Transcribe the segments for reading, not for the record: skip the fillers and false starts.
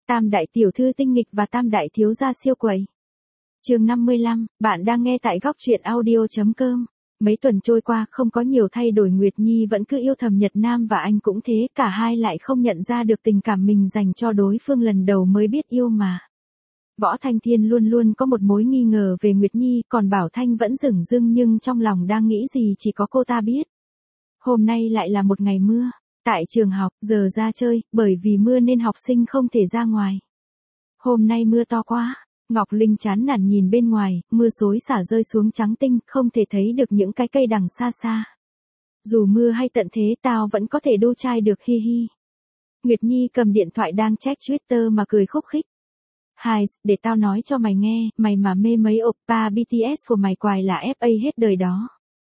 Tam đại tiểu thư tinh nghịch và tam đại thiếu gia siêu quậy. Chương 55, bạn đang nghe tại góc truyện audio.com. Mấy tuần trôi qua không có nhiều thay đổi, Nguyệt Nhi vẫn cứ yêu thầm Nhật Nam và anh cũng thế, cả hai lại không nhận ra được tình cảm mình dành cho đối phương lần đầu mới biết yêu mà. Võ Thanh Thiên luôn luôn có một mối nghi ngờ về Nguyệt Nhi, còn Bảo Thanh vẫn dửng dưng nhưng trong lòng đang nghĩ gì chỉ có cô ta biết. Hôm nay lại là một ngày mưa. Tại trường học, giờ ra chơi, bởi vì mưa nên học sinh không thể ra ngoài. Hôm nay mưa to quá. Ngọc Linh chán nản nhìn bên ngoài, mưa xối xả rơi xuống trắng tinh, không thể thấy được những cái cây đằng xa xa. Dù mưa hay tận thế tao vẫn có thể đu trai được, hi hi. Nguyệt Nhi cầm điện thoại đang check Twitter mà cười khúc khích. Hai, để tao nói cho mày nghe, mày mà mê mấy oppa BTS của mày quài là FA hết đời đó.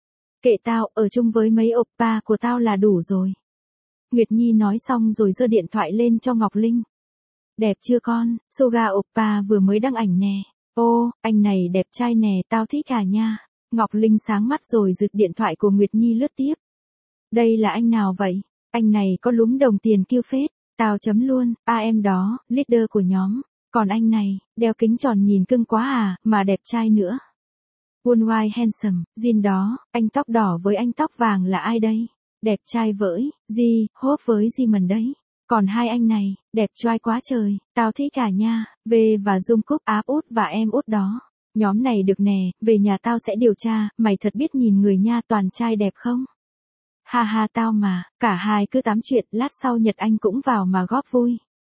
Kệ tao, ở chung với mấy oppa của tao là đủ rồi. Nguyệt Nhi nói xong rồi giơ điện thoại lên cho Ngọc Linh. Đẹp chưa con, Suga oppa vừa mới đăng ảnh nè. Ô, anh này đẹp trai nè, tao thích à nha. Ngọc Linh sáng mắt rồi giật điện thoại của Nguyệt Nhi lướt tiếp. Đây là anh nào vậy? Anh này có lúm đồng tiền kiêu phết. Tao chấm luôn, em đó, leader của nhóm. Còn anh này, đeo kính tròn nhìn cưng quá à, mà đẹp trai nữa. Worldwide handsome, Jin đó, anh tóc đỏ với anh tóc vàng là ai đây? Đẹp trai với, Hope với Jimin đấy. Còn hai anh này, đẹp trai quá trời, tao thích cả nha, V và Dung Cúc áp út và em út đó. Nhóm này được nè, về nhà tao sẽ điều tra, mày thật biết nhìn người nha, toàn trai đẹp không? Ha ha tao mà, cả hai cứ tám chuyện, lát sau Nhật Anh cũng vào mà góp vui.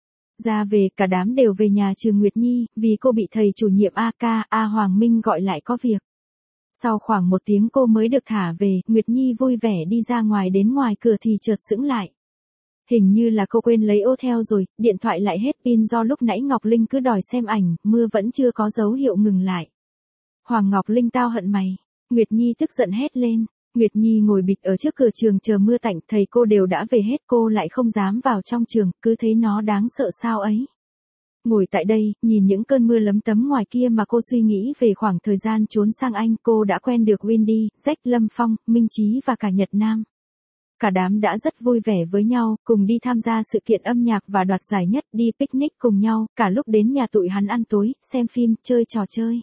Ra về, cả đám đều về nhà trừ Nguyệt Nhi, vì cô bị thầy chủ nhiệm A Hoàng Minh gọi lại có việc. Sau khoảng 1 tiếng cô mới được thả về, Nguyệt Nhi vui vẻ đi ra ngoài, đến ngoài cửa thì chợt sững lại. Hình như là cô quên lấy ô theo rồi, điện thoại lại hết pin do lúc nãy Ngọc Linh cứ đòi xem ảnh, mưa vẫn chưa có dấu hiệu ngừng lại. Hoàng Ngọc Linh tao hận mày. Nguyệt Nhi tức giận hét lên. Nguyệt Nhi ngồi bịch ở trước cửa trường chờ mưa tạnh, thầy cô đều đã về hết, cô lại không dám vào trong trường, cứ thấy nó đáng sợ sao ấy. Ngồi tại đây, nhìn những cơn mưa lấm tấm ngoài kia mà cô suy nghĩ về khoảng thời gian trốn sang Anh, cô đã quen được Windy, Jack, Lâm Phong, Minh Chí và cả Nhật Nam. Cả đám đã rất vui vẻ với nhau, cùng đi tham gia sự kiện âm nhạc và đoạt giải nhất, đi picnic cùng nhau, cả lúc đến nhà tụi hắn ăn tối, xem phim, chơi trò chơi.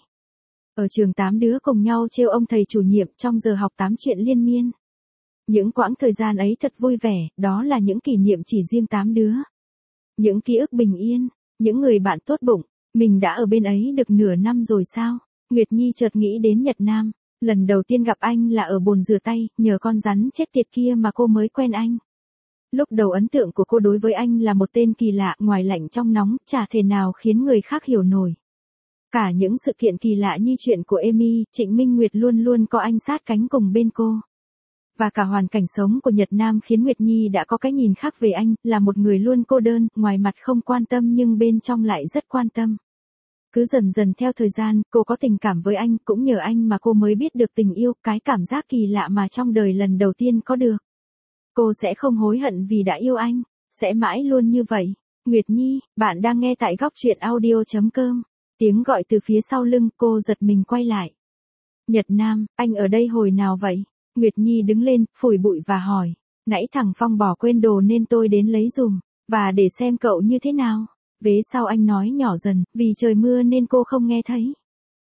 Ở trường 8 đứa cùng nhau trêu ông thầy chủ nhiệm, trong giờ học 8 chuyện liên miên. Những quãng thời gian ấy thật vui vẻ, đó là những kỷ niệm chỉ riêng 8 đứa. Những ký ức bình yên, những người bạn tốt bụng, mình đã ở bên ấy được nửa năm rồi sao? Nguyệt Nhi chợt nghĩ đến Nhật Nam. Lần đầu tiên gặp anh là ở bồn rửa tay, nhờ con rắn chết tiệt kia mà cô mới quen anh. Lúc đầu ấn tượng của cô đối với anh là một tên kỳ lạ, ngoài lạnh trong nóng, chả thể nào khiến người khác hiểu nổi. Cả những sự kiện kỳ lạ như chuyện của Amy, Trịnh Minh Nguyệt luôn luôn có anh sát cánh cùng bên cô. Và cả hoàn cảnh sống của Nhật Nam khiến Nguyệt Nhi đã có cái nhìn khác về anh, là một người luôn cô đơn, ngoài mặt không quan tâm nhưng bên trong lại rất quan tâm. Cứ dần dần theo thời gian, cô có tình cảm với anh, cũng nhờ anh mà cô mới biết được tình yêu, cái cảm giác kỳ lạ mà trong đời lần đầu tiên có được. Cô sẽ không hối hận vì đã yêu anh, sẽ mãi luôn như vậy. Nguyệt Nhi, bạn đang nghe tại góc truyện audio.com. Tiếng gọi từ phía sau lưng, cô giật mình quay lại. Nhật Nam, anh ở đây hồi nào vậy? Nguyệt Nhi đứng lên, phủi bụi và hỏi. Nãy thằng Phong bỏ quên đồ nên tôi đến lấy dùm, và để xem cậu như thế nào. Vế sau anh nói nhỏ dần, vì trời mưa nên cô không nghe thấy.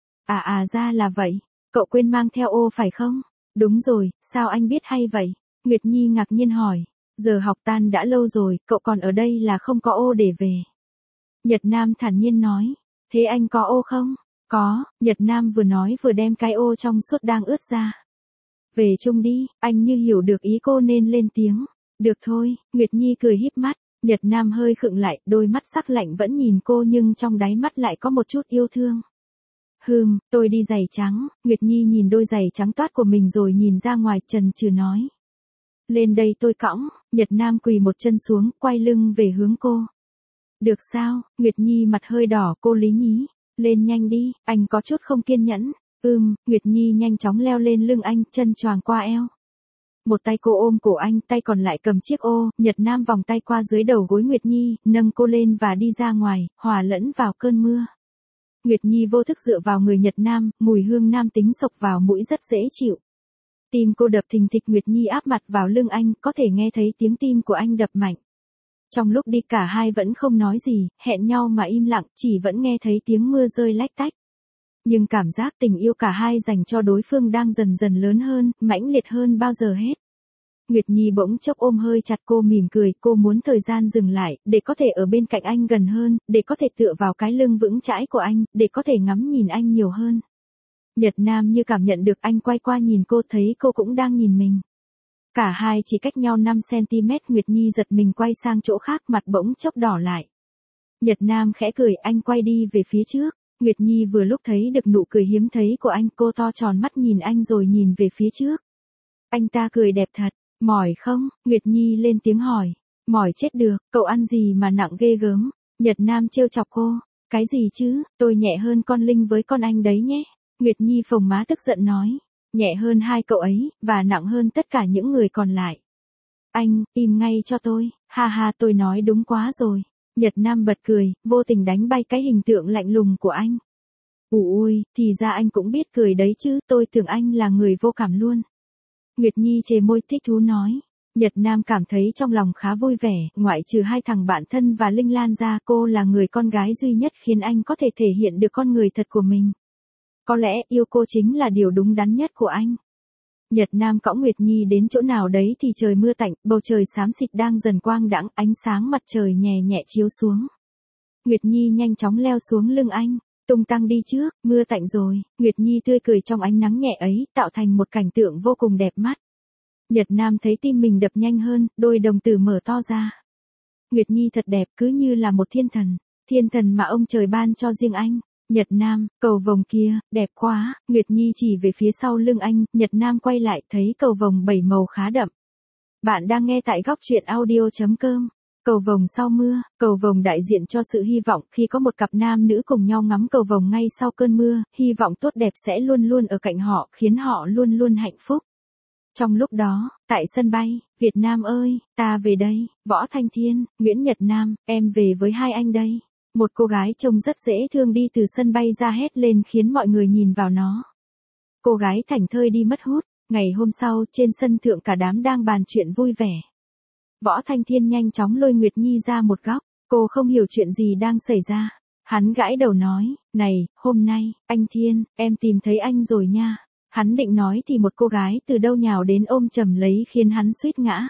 Ra là vậy, cậu quên mang theo ô phải không? Đúng rồi, sao anh biết hay vậy? Nguyệt Nhi ngạc nhiên hỏi. Giờ học tan đã lâu rồi, cậu còn ở đây là không có ô để về. Nhật Nam thản nhiên nói. Thế anh có ô không? Có, Nhật Nam vừa nói vừa đem cái ô trong suốt đang ướt ra. Về chung đi, anh như hiểu được ý cô nên lên tiếng. Được thôi, Nguyệt Nhi cười híp mắt. Nhật Nam hơi khựng lại, đôi mắt sắc lạnh vẫn nhìn cô nhưng trong đáy mắt lại có một chút yêu thương. Tôi đi giày trắng. Nguyệt Nhi nhìn đôi giày trắng toát của mình rồi nhìn ra ngoài, chần chừ nói. Lên đây tôi cõng. Nhật Nam quỳ một chân xuống, quay lưng về hướng cô. Được sao? Nguyệt Nhi mặt hơi đỏ, cô lý nhí. Lên nhanh đi, anh có chút không kiên nhẫn. Nguyệt Nhi nhanh chóng leo lên lưng anh, chân choàng qua eo. Một tay cô ôm cổ anh, tay còn lại cầm chiếc ô, Nhật Nam vòng tay qua dưới đầu gối Nguyệt Nhi, nâng cô lên và đi ra ngoài, hòa lẫn vào cơn mưa. Nguyệt Nhi vô thức dựa vào người Nhật Nam, mùi hương nam tính xộc vào mũi rất dễ chịu. Tim cô đập thình thịch, Nguyệt Nhi áp mặt vào lưng anh, có thể nghe thấy tiếng tim của anh đập mạnh. Trong lúc đi cả hai vẫn không nói gì, hẹn nhau mà im lặng, chỉ vẫn nghe thấy tiếng mưa rơi lách tách. Nhưng cảm giác tình yêu cả hai dành cho đối phương đang dần dần lớn hơn, mãnh liệt hơn bao giờ hết. Nguyệt Nhi bỗng chốc ôm hơi chặt cô mỉm cười, cô muốn thời gian dừng lại, để có thể ở bên cạnh anh gần hơn, để có thể tựa vào cái lưng vững chãi của anh, để có thể ngắm nhìn anh nhiều hơn. Nhật Nam như cảm nhận được anh quay qua nhìn cô, thấy cô cũng đang nhìn mình. Cả hai chỉ cách nhau 5cm, Nguyệt Nhi giật mình quay sang chỗ khác, mặt bỗng chốc đỏ lại. Nhật Nam khẽ cười, anh quay đi về phía trước. Nguyệt Nhi vừa lúc thấy được nụ cười hiếm thấy của anh, cô to tròn mắt nhìn anh rồi nhìn về phía trước. Anh ta cười đẹp thật, mỏi không? Nguyệt Nhi lên tiếng hỏi. Mỏi chết được, cậu ăn gì mà nặng ghê gớm? Nhật Nam trêu chọc cô. Cái gì chứ, tôi nhẹ hơn con Linh với con anh đấy nhé. Nguyệt Nhi phồng má tức giận nói. Nhẹ hơn hai cậu ấy, và nặng hơn tất cả những người còn lại. Anh, im ngay cho tôi, ha ha, tôi nói đúng quá rồi. Nhật Nam bật cười, vô tình đánh bay cái hình tượng lạnh lùng của anh. Ui, thì ra anh cũng biết cười đấy chứ, tôi tưởng anh là người vô cảm luôn. Nguyệt Nhi chề môi thích thú nói. Nhật Nam cảm thấy trong lòng khá vui vẻ, ngoại trừ hai thằng bạn thân và Linh Lan ra, cô là người con gái duy nhất khiến anh có thể thể hiện được con người thật của mình. Có lẽ yêu cô chính là điều đúng đắn nhất của anh. Nhật Nam cõng Nguyệt Nhi đến chỗ nào đấy thì trời mưa tạnh, bầu trời xám xịt đang dần quang đãng, ánh sáng mặt trời nhẹ nhẹ chiếu xuống. Nguyệt Nhi nhanh chóng leo xuống lưng anh, tung tăng đi trước, mưa tạnh rồi, Nguyệt Nhi tươi cười trong ánh nắng nhẹ ấy, tạo thành một cảnh tượng vô cùng đẹp mắt. Nhật Nam thấy tim mình đập nhanh hơn, đôi đồng tử mở to ra. Nguyệt Nhi thật đẹp, cứ như là một thiên thần mà ông trời ban cho riêng anh. Nhật Nam, cầu vồng kia, đẹp quá, Nguyệt Nhi chỉ về phía sau lưng anh, Nhật Nam quay lại thấy cầu vồng 7 màu khá đậm. Bạn đang nghe tại góc truyện audio.com. Cầu vồng sau mưa, cầu vồng đại diện cho sự hy vọng khi có một cặp nam nữ cùng nhau ngắm cầu vồng ngay sau cơn mưa, hy vọng tốt đẹp sẽ luôn luôn ở cạnh họ, khiến họ luôn luôn hạnh phúc. Trong lúc đó, tại sân bay, Việt Nam ơi, ta về đây, Võ Thanh Thiên, Nguyễn Nhật Nam, em về với hai anh đây. Một cô gái trông rất dễ thương đi từ sân bay ra hét lên khiến mọi người nhìn vào nó. Cô gái thảnh thơi đi mất hút. Ngày hôm sau, trên sân thượng cả đám đang bàn chuyện vui vẻ. Võ Thanh Thiên nhanh chóng lôi Nguyệt Nhi ra một góc. Cô không hiểu chuyện gì đang xảy ra. Hắn gãi đầu nói, này, hôm nay, anh Thiên, em tìm thấy anh rồi nha. Hắn định nói thì một cô gái từ đâu nhào đến ôm chầm lấy khiến hắn suýt ngã.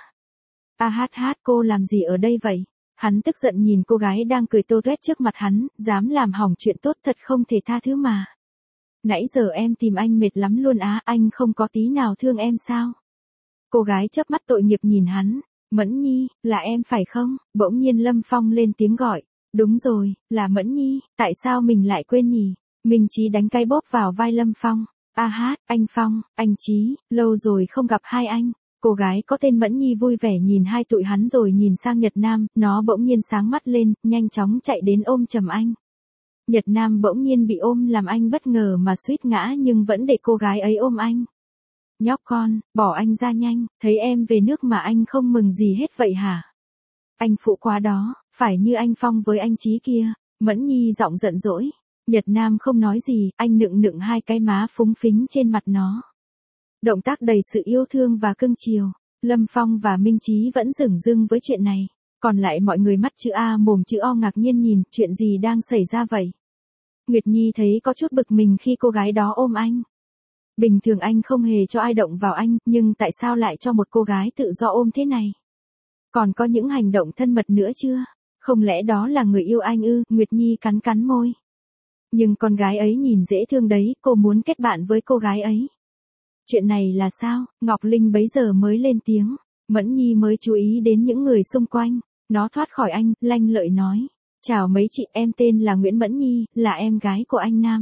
Cô làm gì ở đây vậy? Hắn tức giận nhìn cô gái đang cười tô toét trước mặt hắn, dám làm hỏng chuyện tốt thật không thể tha thứ mà. Nãy giờ em tìm anh mệt lắm luôn á, anh không có tí nào thương em sao? Cô gái chớp mắt tội nghiệp nhìn hắn, Mẫn Nhi, là em phải không? Bỗng nhiên Lâm Phong lên tiếng gọi, đúng rồi, là Mẫn Nhi, tại sao mình lại quên nhỉ? Minh Chí đánh cái bóp vào vai Lâm Phong, anh Phong, anh Chí, lâu rồi không gặp hai anh. Cô gái có tên Mẫn Nhi vui vẻ nhìn hai tụi hắn rồi nhìn sang Nhật Nam, nó bỗng nhiên sáng mắt lên, nhanh chóng chạy đến ôm chầm anh. Nhật Nam bỗng nhiên bị ôm làm anh bất ngờ mà suýt ngã nhưng vẫn để cô gái ấy ôm anh. Nhóc con, bỏ anh ra nhanh, thấy em về nước mà anh không mừng gì hết vậy hả? Anh phụ quá đó, phải như anh Phong với anh Chí kia. Mẫn Nhi giọng giận dỗi. Nhật Nam không nói gì, anh nựng hai cái má phúng phính trên mặt nó. Động tác đầy sự yêu thương và cưng chiều. Lâm Phong và Minh Chí vẫn dửng dưng với chuyện này. Còn lại mọi người mắt chữ A mồm chữ O ngạc nhiên nhìn, chuyện gì đang xảy ra vậy? Nguyệt Nhi thấy có chút bực mình khi cô gái đó ôm anh. Bình thường anh không hề cho ai động vào anh, nhưng tại sao lại cho một cô gái tự do ôm thế này? Còn có những hành động thân mật nữa chưa? Không lẽ đó là người yêu anh ư? Nguyệt Nhi cắn môi. Nhưng con gái ấy nhìn dễ thương đấy, cô muốn kết bạn với cô gái ấy. Chuyện này là sao? Ngọc Linh bấy giờ mới lên tiếng. Mẫn Nhi mới chú ý đến những người xung quanh. Nó thoát khỏi anh, lanh lợi nói. Chào mấy chị, em tên là Nguyễn Mẫn Nhi, là em gái của anh Nam.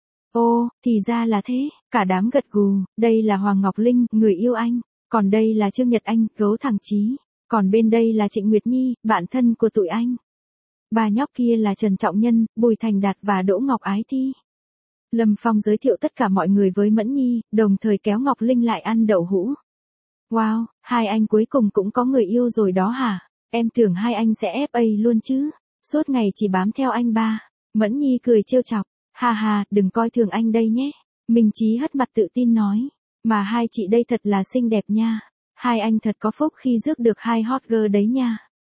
Ô, thì ra là thế, cả đám gật gù. Đây là Hoàng Ngọc Linh, người yêu anh. Còn đây là Trương Nhật Anh, gấu thằng Chí. Còn bên đây là Trịnh Nguyệt Nhi, bạn thân của tụi anh. Ba nhóc kia là Trần Trọng Nhân, Bùi Thành Đạt và Đỗ Ngọc Ái Thi. Lâm Phong giới thiệu tất cả mọi người với Mẫn Nhi, đồng thời kéo Ngọc Linh lại ăn đậu hũ. Wow, hai anh cuối cùng cũng có người yêu rồi đó hả? Em tưởng hai anh sẽ FA luôn chứ. Suốt ngày chỉ bám theo anh ba. Mẫn Nhi cười trêu chọc. Ha ha, đừng coi thường anh đây nhé. Minh Chí hất mặt tự tin nói. Mà hai chị đây thật là xinh đẹp nha. Hai anh thật có phúc khi rước được hai hot girl đấy nha.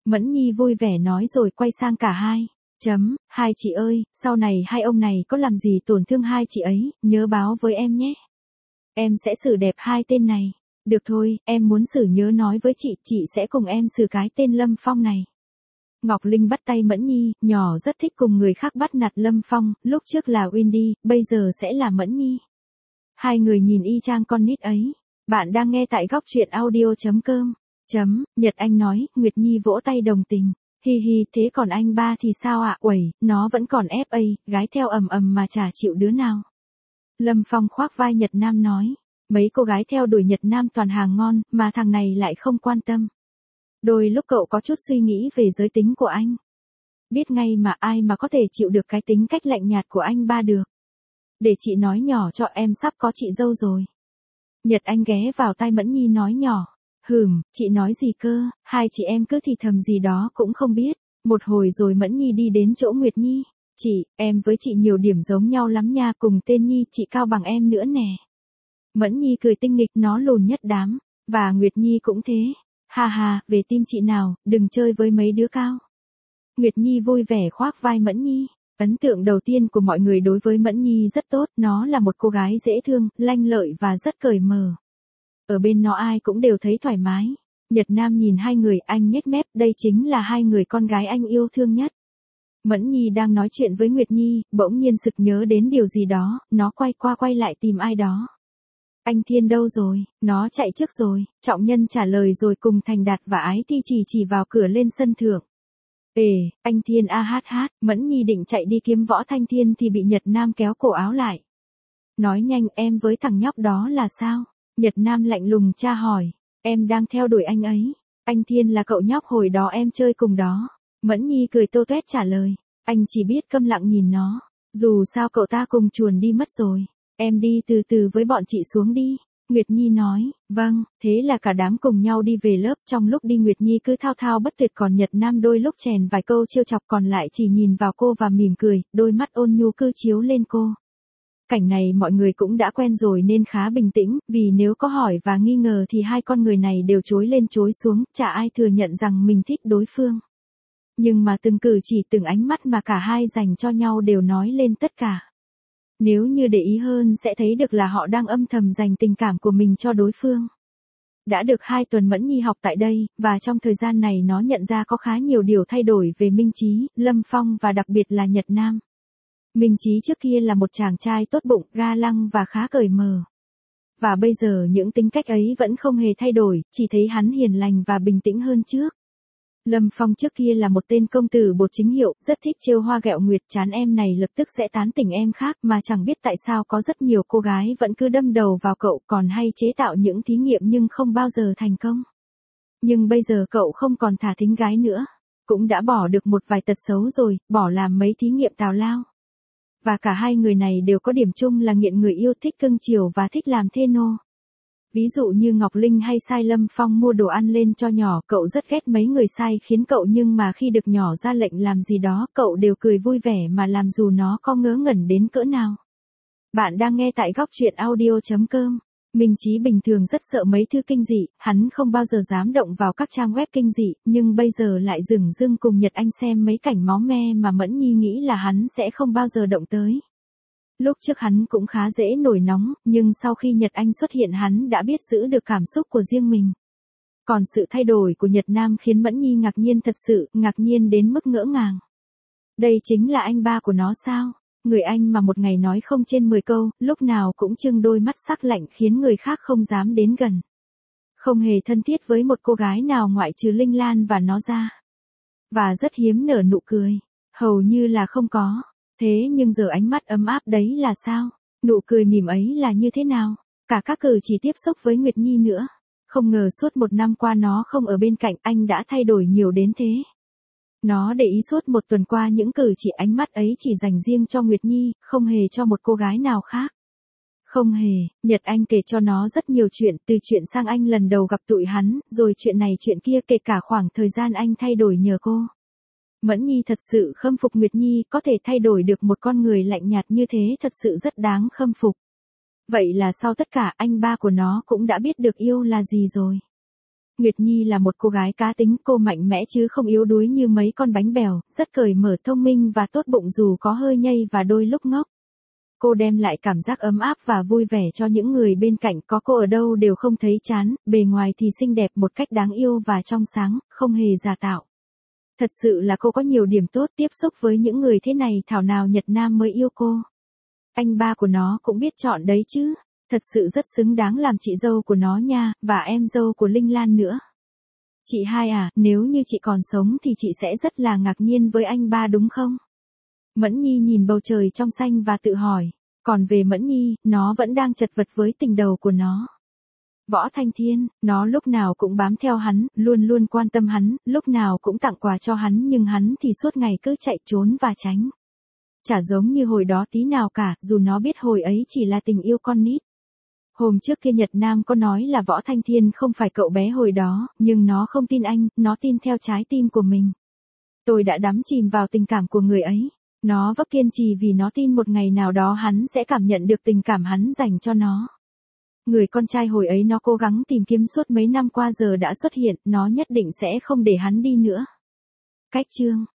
Mẫn Nhi vui vẻ nói rồi quay sang cả hai. Hai chị ơi, sau này hai ông này có làm gì tổn thương hai chị ấy, nhớ báo với em nhé. Em sẽ xử đẹp hai tên này. Được thôi, em muốn xử nhớ nói với chị sẽ cùng em xử cái tên Lâm Phong này. Ngọc Linh bắt tay Mẫn Nhi, nhỏ rất thích cùng người khác bắt nạt Lâm Phong, lúc trước là Wendy, bây giờ sẽ là Mẫn Nhi. Hai người nhìn y chang con nít ấy. Bạn đang nghe tại góc truyện audio.com. Nhật Anh nói, Nguyệt Nhi vỗ tay đồng tình. Hi hi, thế còn anh ba thì sao ạ? Uầy, nó vẫn còn FA, gái theo ầm ầm mà chả chịu đứa nào. Lâm Phong khoác vai Nhật Nam nói, mấy cô gái theo đuổi Nhật Nam toàn hàng ngon, mà thằng này lại không quan tâm. Đôi lúc cậu có chút suy nghĩ về giới tính của anh. Biết ngay mà ai mà có thể chịu được cái tính cách lạnh nhạt của anh ba được. Để chị nói nhỏ cho em sắp có chị dâu rồi. Nhật Anh ghé vào tai Mẫn Nhi nói nhỏ. Chị nói gì cơ, hai chị em cứ thì thầm gì đó cũng không biết. Một hồi rồi Mẫn Nhi đi đến chỗ Nguyệt Nhi. Chị, em với chị nhiều điểm giống nhau lắm nha, cùng tên Nhi chị cao bằng em nữa nè. Mẫn Nhi cười tinh nghịch, nó lùn nhất đám. Và Nguyệt Nhi cũng thế. Ha ha, về tim chị nào, đừng chơi với mấy đứa cao. Nguyệt Nhi vui vẻ khoác vai Mẫn Nhi. Ấn tượng đầu tiên của mọi người đối với Mẫn Nhi rất tốt, nó là một cô gái dễ thương, lanh lợi và rất cởi mở. Ở bên nó ai cũng đều thấy thoải mái. Nhật Nam nhìn hai người, anh nhếch mép, đây chính là hai người con gái anh yêu thương nhất. Mẫn Nhi đang nói chuyện với Nguyệt Nhi, bỗng nhiên sực nhớ đến điều gì đó, nó quay qua quay lại tìm ai đó. Anh Thiên đâu rồi, nó chạy trước rồi, Trọng Nhân trả lời rồi cùng Thành Đạt và Ái Thi chỉ vào cửa lên sân thượng. Anh Thiên Mẫn Nhi định chạy đi kiếm Võ Thanh Thiên thì bị Nhật Nam kéo cổ áo lại. Nói nhanh, em với thằng nhóc đó là sao? Nhật Nam lạnh lùng tra hỏi. Em đang theo đuổi anh ấy. Anh Thiên là cậu nhóc hồi đó em chơi cùng đó. Mẫn Nhi cười tô toét trả lời. Anh chỉ biết câm lặng nhìn nó. Dù sao cậu ta cùng chuồn đi mất rồi. Em đi từ từ với bọn chị xuống đi. Nguyệt Nhi nói, vâng, thế là cả đám cùng nhau đi về lớp. Trong lúc đi Nguyệt Nhi cứ thao thao bất tuyệt, còn Nhật Nam đôi lúc chèn vài câu trêu chọc, còn lại chỉ nhìn vào cô và mỉm cười, đôi mắt ôn nhu cứ chiếu lên cô. Cảnh này mọi người cũng đã quen rồi nên khá bình tĩnh, vì nếu có hỏi và nghi ngờ thì hai con người này đều chối lên chối xuống, chả ai thừa nhận rằng mình thích đối phương. Nhưng mà từng cử chỉ từng ánh mắt mà cả hai dành cho nhau đều nói lên tất cả. Nếu như để ý hơn sẽ thấy được là họ đang âm thầm dành tình cảm của mình cho đối phương. Đã được 2 tuần Mẫn Nhi học tại đây, và trong thời gian này nó nhận ra có khá nhiều điều thay đổi về Minh Chí, Lâm Phong và đặc biệt là Nhật Nam. Minh Chí trước kia là một chàng trai tốt bụng, ga lăng và khá cởi mở. Và bây giờ những tính cách ấy vẫn không hề thay đổi, chỉ thấy hắn hiền lành và bình tĩnh hơn trước. Lâm Phong trước kia là một tên công tử bột chính hiệu, rất thích trêu hoa ghẹo nguyệt, chán em này lập tức sẽ tán tỉnh em khác, mà chẳng biết tại sao có rất nhiều cô gái vẫn cứ đâm đầu vào cậu, còn hay chế tạo những thí nghiệm nhưng không bao giờ thành công. Nhưng bây giờ cậu không còn thả thính gái nữa, cũng đã bỏ được một vài tật xấu rồi, bỏ làm mấy thí nghiệm tào lao. Và cả hai người này đều có điểm chung là nghiện người yêu, thích cưng chiều và thích làm thê nô. Ví dụ như Ngọc Linh hay sai Lâm Phong mua đồ ăn lên cho nhỏ, cậu rất ghét mấy người sai khiến cậu, nhưng mà khi được nhỏ ra lệnh làm gì đó, cậu đều cười vui vẻ mà làm dù nó có ngớ ngẩn đến cỡ nào. Bạn đang nghe tại góc truyện audio.com. Minh Chí bình thường rất sợ mấy thứ kinh dị, hắn không bao giờ dám động vào các trang web kinh dị, nhưng bây giờ lại dửng dưng cùng Nhật Anh xem mấy cảnh máu me mà Mẫn Nhi nghĩ là hắn sẽ không bao giờ động tới. Lúc trước hắn cũng khá dễ nổi nóng, nhưng sau khi Nhật Anh xuất hiện hắn đã biết giữ được cảm xúc của riêng mình. Còn sự thay đổi của Nhật Nam khiến Mẫn Nhi ngạc nhiên, thật sự, ngạc nhiên đến mức ngỡ ngàng. Đây chính là anh ba của nó sao? Người anh mà một ngày nói không trên 10 câu, lúc nào cũng trưng đôi mắt sắc lạnh khiến người khác không dám đến gần. Không hề thân thiết với một cô gái nào ngoại trừ Linh Lan và nó ra. Và rất hiếm nở nụ cười. Hầu như là không có. Thế nhưng giờ ánh mắt ấm áp đấy là sao? Nụ cười mỉm ấy là như thế nào? Cả các cử chỉ tiếp xúc với Nguyệt Nhi nữa. Không ngờ suốt 1 năm qua nó không ở bên cạnh anh đã thay đổi nhiều đến thế. Nó để ý suốt 1 tuần qua những cử chỉ ánh mắt ấy chỉ dành riêng cho Nguyệt Nhi, không hề cho một cô gái nào khác. Không hề, Nhật Anh kể cho nó rất nhiều chuyện, từ chuyện sang anh lần đầu gặp tụi hắn, rồi chuyện này chuyện kia, kể cả khoảng thời gian anh thay đổi nhờ cô. Mẫn Nhi thật sự khâm phục Nguyệt Nhi, có thể thay đổi được một con người lạnh nhạt như thế thật sự rất đáng khâm phục. Vậy là sau tất cả anh ba của nó cũng đã biết được yêu là gì rồi. Nguyệt Nhi là một cô gái cá tính, cô mạnh mẽ chứ không yếu đuối như mấy con bánh bèo, rất cởi mở, thông minh và tốt bụng dù có hơi nhây và đôi lúc ngốc. Cô đem lại cảm giác ấm áp và vui vẻ cho những người bên cạnh, có cô ở đâu đều không thấy chán, bề ngoài thì xinh đẹp một cách đáng yêu và trong sáng, không hề giả tạo. Thật sự là cô có nhiều điểm tốt, tiếp xúc với những người thế này thảo nào Nhật Nam mới yêu cô. Anh ba của nó cũng biết chọn đấy chứ, thật sự rất xứng đáng làm chị dâu của nó nha, và em dâu của Linh Lan nữa. Chị hai à, nếu như chị còn sống thì chị sẽ rất là ngạc nhiên với anh ba đúng không? Mẫn Nhi nhìn bầu trời trong xanh và tự hỏi, còn về Mẫn Nhi, nó vẫn đang chật vật với tình đầu của nó. Võ Thanh Thiên, nó lúc nào cũng bám theo hắn, luôn luôn quan tâm hắn, lúc nào cũng tặng quà cho hắn, nhưng hắn thì suốt ngày cứ chạy trốn và tránh. Chả giống như hồi đó tí nào cả, dù nó biết hồi ấy chỉ là tình yêu con nít. Hôm trước kia Nhật Nam có nói là Võ Thanh Thiên không phải cậu bé hồi đó, nhưng nó không tin anh, nó tin theo trái tim của mình. Tôi đã đắm chìm vào tình cảm của người ấy. Nó vấp kiên trì vì nó tin một ngày nào đó hắn sẽ cảm nhận được tình cảm hắn dành cho nó. Người con trai hồi ấy nó cố gắng tìm kiếm suốt mấy năm qua giờ đã xuất hiện, nó nhất định sẽ không để hắn đi nữa. Cách chương